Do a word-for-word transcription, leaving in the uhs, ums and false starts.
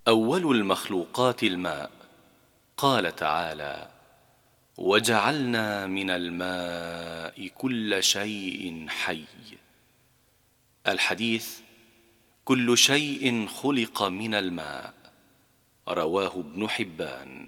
أول المخلوقات الماء. قال تعالى: وجعلنا من الماء كل شيء حي. الحديث: كل شيء خلق من الماء. رواه ابن حبان.